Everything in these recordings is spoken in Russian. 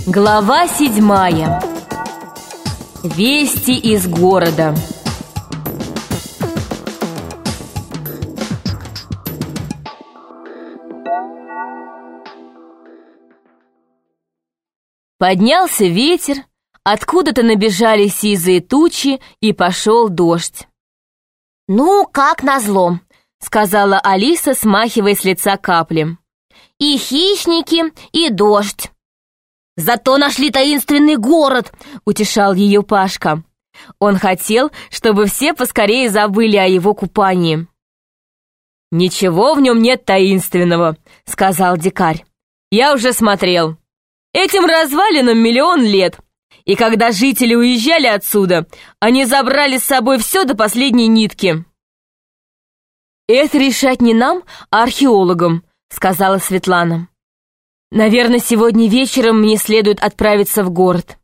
Глава 7. Вести из города. Поднялся ветер, откуда-то набежали сизые тучи, и пошел дождь. «Ну, как назло», — сказала Алиса, смахивая с лица капли. «И хищники, и дождь. Зато нашли таинственный город», — утешал ее Пашка. Он хотел, чтобы все поскорее забыли о его купании. «Ничего в нем нет таинственного», — сказал дикарь. «Я уже смотрел. Этим развалинам 1 000 000 лет. И когда жители уезжали отсюда, они забрали с собой все до последней нитки». «Это решать не нам, а археологам», — сказала Светлана. «Наверное, сегодня вечером мне следует отправиться в город».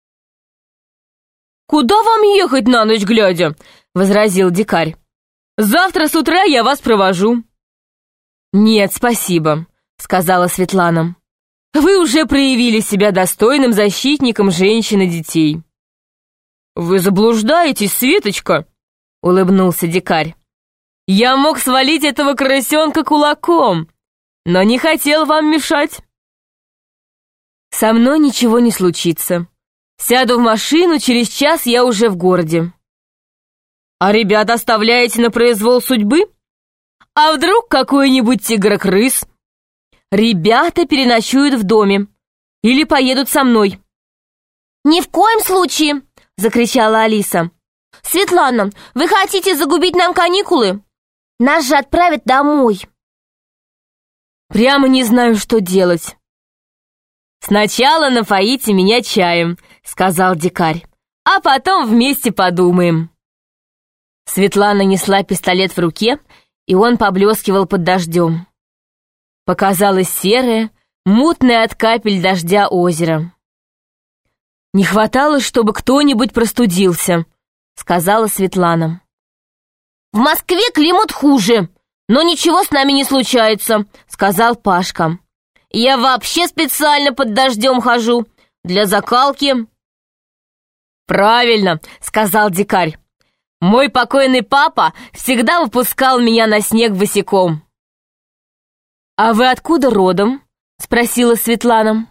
«Куда вам ехать на ночь глядя?» — возразил дикарь. «Завтра с утра я вас провожу». «Нет, спасибо», — сказала Светлана. «Вы уже проявили себя достойным защитником женщин и детей». «Вы заблуждаетесь, Светочка», — улыбнулся дикарь. «Я мог свалить этого крысенка кулаком, но не хотел вам мешать». «Со мной ничего не случится. Сяду в машину, через час я уже в городе». «А ребят оставляете на произвол судьбы? А вдруг какой-нибудь тигр-крыс?» «Ребята переночуют в доме или поедут со мной». «Ни в коем случае!» — закричала Алиса. «Светлана, вы хотите загубить нам каникулы? Нас же отправят домой». «Прямо не знаю, что делать». «Сначала напоите меня чаем», — сказал дикарь, «а потом вместе подумаем». Светлана несла пистолет в руке, и он поблескивал под дождем. Показалось серое, мутное от капель дождя озеро. «Не хватало, чтобы кто-нибудь простудился», — сказала Светлана. «В Москве климат хуже, но ничего с нами не случается», — сказал Пашка. «Я вообще специально под дождем хожу, для закалки». «Правильно», — сказал дикарь. «Мой покойный папа всегда выпускал меня на снег босиком». «А вы откуда родом?» — спросила Светлана.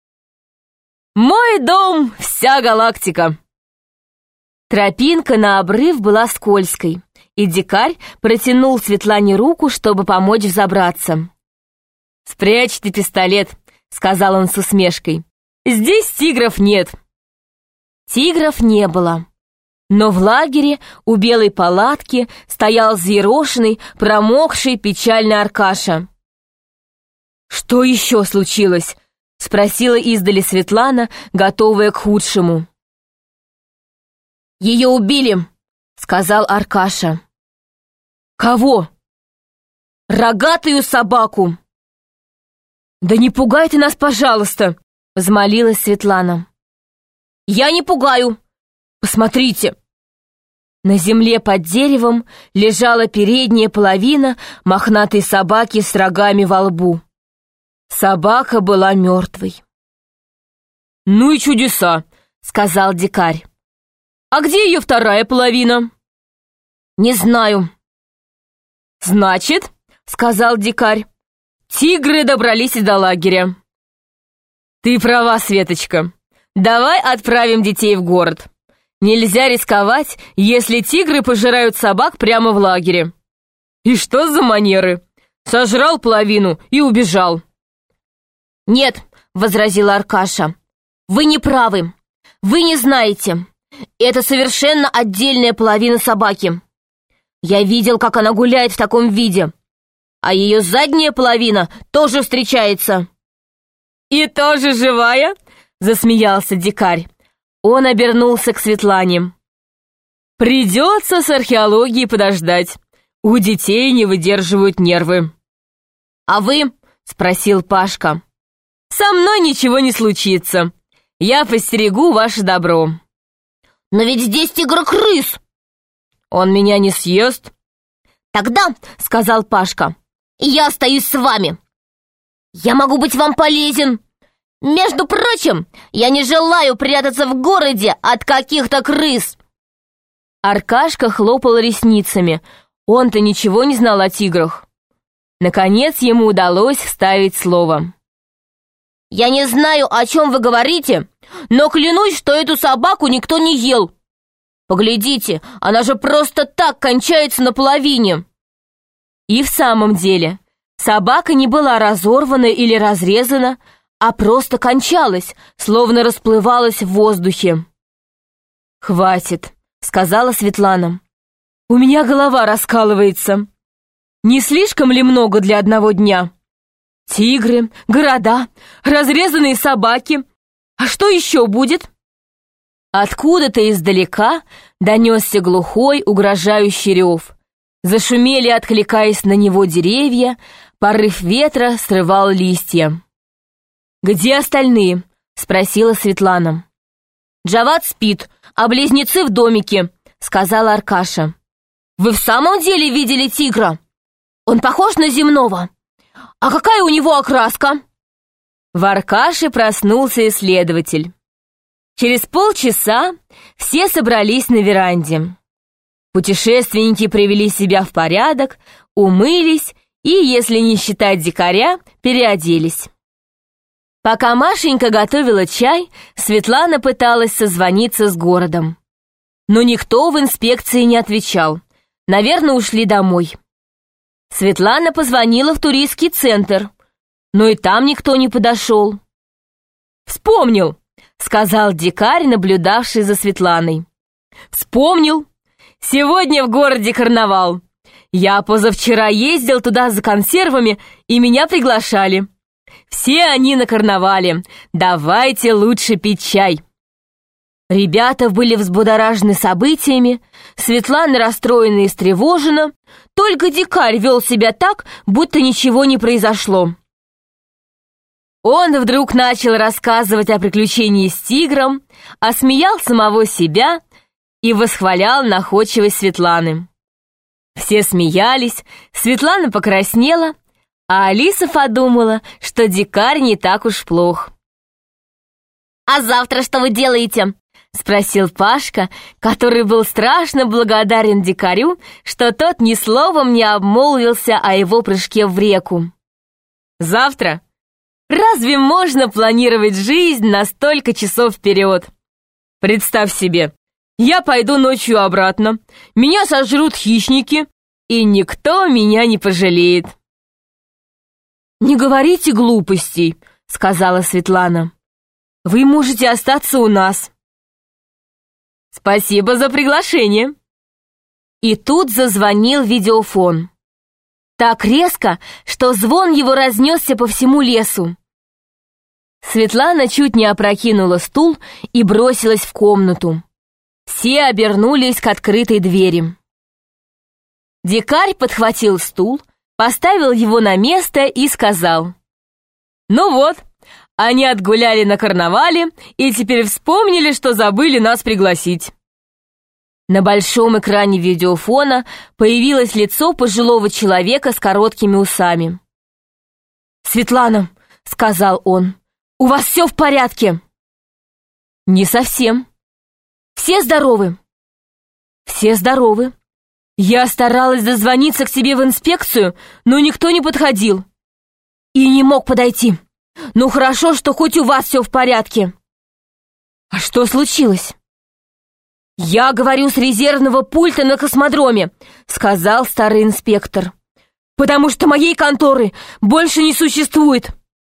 «Мой дом — вся галактика». Тропинка на обрыв была скользкой, и дикарь протянул Светлане руку, чтобы помочь взобраться. «Спрячьте пистолет», — сказал он с усмешкой. «Здесь тигров нет». Тигров не было, но в лагере у белой палатки стоял взъерошенный, промокший, печальный Аркаша. «Что еще случилось?» — спросила издали Светлана, готовая к худшему. «Ее убили», — сказал Аркаша. «Кого?» «Рогатую собаку». «Да не пугай ты нас, пожалуйста!» — взмолилась Светлана. «Я не пугаю. Посмотрите!» На земле под деревом лежала передняя половина мохнатой собаки с рогами во лбу. Собака была мертвой. «Ну и чудеса!» — сказал дикарь. «А где ее вторая половина?» «Не знаю». «Значит, — сказал дикарь, — тигры добрались до лагеря». «Ты права, Светочка. Давай отправим детей в город. Нельзя рисковать, если тигры пожирают собак прямо в лагере». «И что за манеры? Сожрал половину и убежал». «Нет», — возразила Аркаша, — «вы не правы. Вы не знаете. Это совершенно отдельная половина собаки. Я видел, как она гуляет в таком виде. А ее задняя половина тоже встречается». «И тоже живая?» — засмеялся дикарь. Он обернулся к Светлане. «Придется с археологией подождать. У детей не выдерживают нервы». «А вы?» — спросил Пашка. «Со мной ничего не случится. Я постерегу ваше добро». «Но ведь здесь тигр-крыс». «Он меня не съест». «Тогда, — сказал Пашка, — я остаюсь с вами. Я могу быть вам полезен. Между прочим, я не желаю прятаться в городе от каких-то крыс. Аркашка хлопал ресницами. Он-то ничего не знал о тиграх. Наконец ему удалось вставить слово. Я не знаю, о чем вы говорите, но клянусь, что эту собаку никто не ел. Поглядите, она же просто так кончается наполовине. И в самом деле, собака не была разорвана или разрезана, а просто кончалась, словно расплывалась в воздухе. «Хватит», — сказала Светлана. «У меня голова раскалывается. Не слишком ли много для одного дня? Тигры, города, разрезанные собаки. А что еще будет?» Откуда-то издалека донесся глухой, угрожающий рев. Зашумели, откликаясь на него деревья, порыв ветра срывал листья. «Где остальные?» — спросила Светлана. «Джавад спит, а близнецы в домике», — сказала Аркаша. «Вы в самом деле видели тигра? Он похож на земного. А какая у него окраска?» В Аркаше проснулся исследователь. Через полчаса все собрались на веранде. Путешественники привели себя в порядок, умылись и, если не считать дикаря, переоделись. Пока Машенька готовила чай, Светлана пыталась созвониться с городом. Но никто в инспекции не отвечал. Наверное, ушли домой. Светлана позвонила в туристский центр, но и там никто не подошел. «Вспомнил!» — сказал дикарь, наблюдавший за Светланой. «Вспомнил! Сегодня в городе карнавал. Я позавчера ездил туда за консервами, и меня приглашали. Все они на карнавале. Давайте лучше пить чай». Ребята были взбудоражены событиями, Светлана расстроена и встревожена, только дикарь вел себя так, будто ничего не произошло. Он вдруг начал рассказывать о приключении с тигром, осмеял самого себя и восхвалял находчивость Светланы. Все смеялись, Светлана покраснела, а Алиса подумала, что дикарь не так уж плох. «А завтра что вы делаете?» — спросил Пашка, который был страшно благодарен дикарю, что тот ни словом не обмолвился о его прыжке в реку. «Завтра? Разве можно планировать жизнь на столько часов вперед? Представь себе, я пойду ночью обратно, меня сожрут хищники, и никто меня не пожалеет». «Не говорите глупостей», — сказала Светлана. «Вы можете остаться у нас». «Спасибо за приглашение». И тут зазвонил видеофон. Так резко, что звон его разнесся по всему лесу. Светлана чуть не опрокинула стул и бросилась в комнату. Все обернулись к открытой двери. Дикарь подхватил стул, поставил его на место и сказал: «Ну вот, они отгуляли на карнавале и теперь вспомнили, что забыли нас пригласить». На большом экране видеофона появилось лицо пожилого человека с короткими усами. «Светлана», — сказал он, — «у вас все в порядке?» «Не совсем». «Все здоровы?» «Все здоровы. Я старалась дозвониться к тебе в инспекцию, но никто не подходил. И не мог подойти. Ну хорошо, что хоть у вас все в порядке». «А что случилось?» «Я говорю с резервного пульта на космодроме», — сказал старый инспектор. «Потому что моей конторы больше не существует».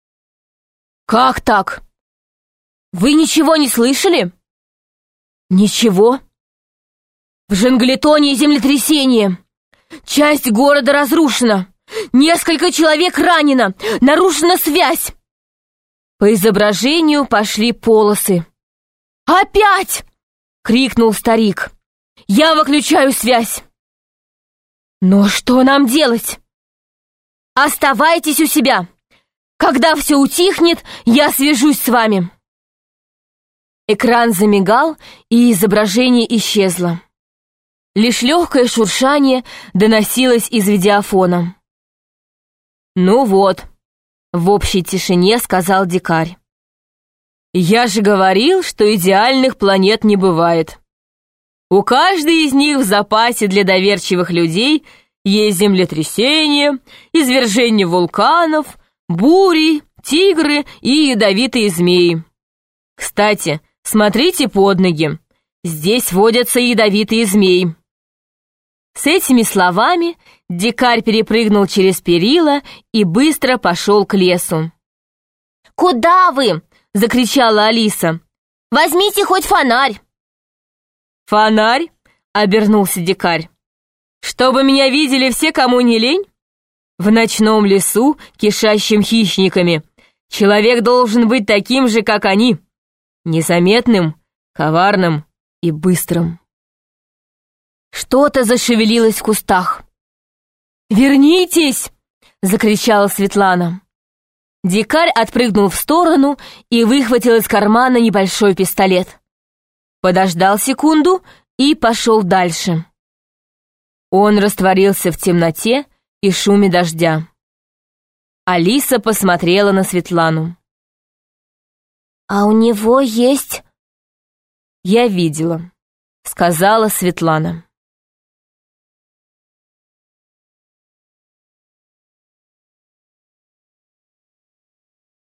«Как так? Вы ничего не слышали?» «Ничего. В Жанглитоне землетрясение. Часть города разрушена. Несколько человек ранено. Нарушена связь». По изображению пошли полосы. «Опять!» — крикнул старик. «Я выключаю связь». «Но что нам делать?» «Оставайтесь у себя. Когда все утихнет, я свяжусь с вами». Экран замигал, и изображение исчезло. Лишь легкое шуршание доносилось из видеофона. «Ну вот», — в общей тишине сказал дикарь. Я же говорил, что идеальных планет не бывает. У каждой из них в запасе для доверчивых людей есть землетрясения, извержения вулканов, бури, тигры и ядовитые змеи. Кстати, смотрите под ноги. Здесь водятся ядовитые змеи. С этими словами дикарь перепрыгнул через перила и быстро пошел к лесу. «Куда вы?» — закричала Алиса. «Возьмите хоть фонарь!» «Фонарь?» — обернулся дикарь. «Чтобы меня видели все, кому не лень? В ночном лесу, кишащим хищниками, человек должен быть таким же, как они, незаметным, коварным и быстрым». Что-то зашевелилось в кустах. «Вернитесь!» — закричала Светлана. Дикарь отпрыгнул в сторону и выхватил из кармана небольшой пистолет. Подождал секунду и пошел дальше. Он растворился в темноте и шуме дождя. Алиса посмотрела на Светлану. «А у него есть...» «Я видела», — сказала Светлана.